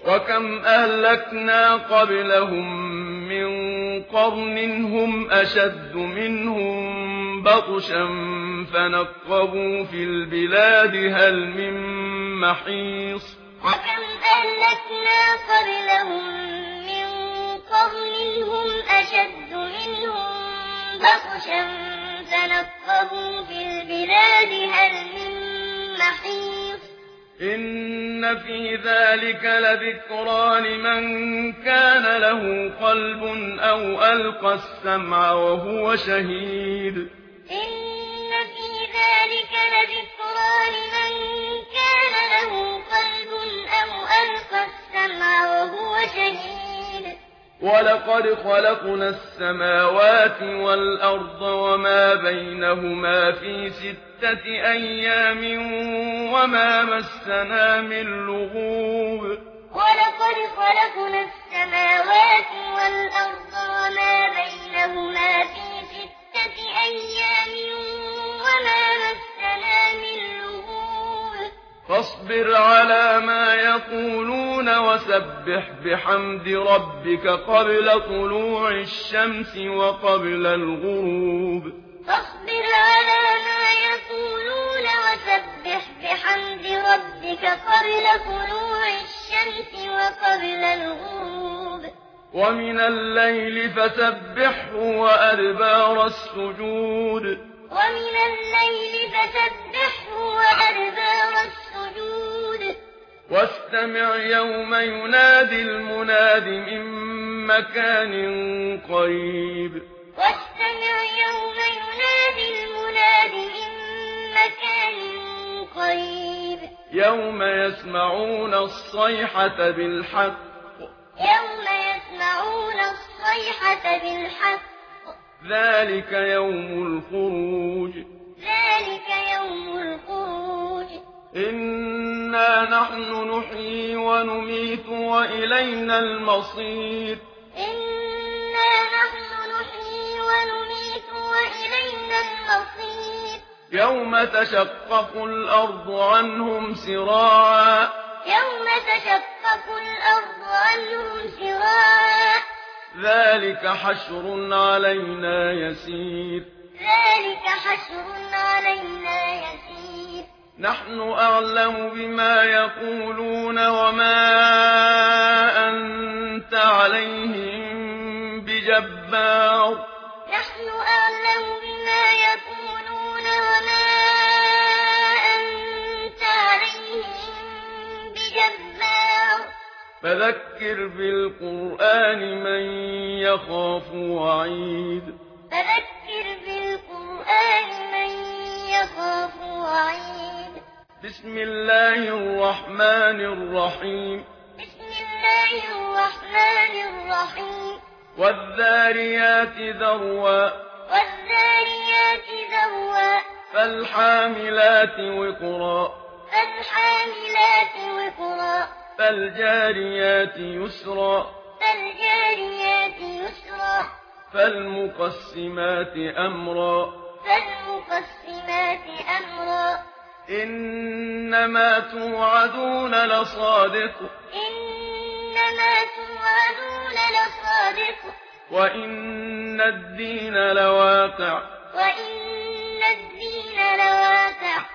وكم أهلكنا قبلهم من قرن هم أشد منهم بطشا فنقبوا في البلاد هل من محيص وكم أهلكنا قبلهم من قرن هم أشد منهم بطشا فنقبوا في البلاد هل من محيص إن في ذلك لذكرى لمن كان له قلب أو ألقى السمع وهو شهيد إن في ذلك لذكرى لمن كان له قلب أو ألقى السمع وهو شهيد ولقد خلقنا السماوات والأرض وما بينهما في 6 أيام وما مسنا من لغوب ولقد خلقنا السماوات والأرض وما بينهما في 6 أيام وما مسنا من لغوب فاصبر على ما يقولون وسبح بحمد ربك قبل طلوع الشمس وقبل الغروب فاصبر على ما يقولون وسبح بحمد ربك قبل طلوع الشمس وقبل الغروب ومن الليل فسبحه وأدبار السجود ومن الليل فسبحه وأدبار السجود واستمع يوم ينادي المناد من مكان قريب واستمع يوم ينادي المناد من مكان قريب يوم يسمعون الصيحة بالحق يوم يسمعون الصيحة بالحق ذلك يوم الخروج ذلك يوم الخروج إنا نحن نحيي ونميت وإلينا المصير إنا نحن نحيي ونميت وإلينا المصير يوم تشقق الأرض عنهم سراعا يوم تشقق الأرض عنهم سراعا ذلك حشر علينا يسير ذلك حشر علينا يسير نحن أعلم بما يقولون وما أنت عليهم بجبار نحن أعلم بما يقولون وما أنت عليهم بجبار فذكر بالقرآن من يخاف وعيد فذكر بالقرآن من يخاف وعيد بسم الله الرحمن الرحيم بسم الله الرحمن الرحيم والذاريات ذروا والذاريات ذروا فالحاملات وقرا فالحاملات وقرا فالجاريات يسرا فالجاريات يسرا فالمقسمات أمرا فالمقسمات أمرا إنما توعدون لصادق إنما توعدون لصادق وإن الدين لواقع وإن الدين لواقع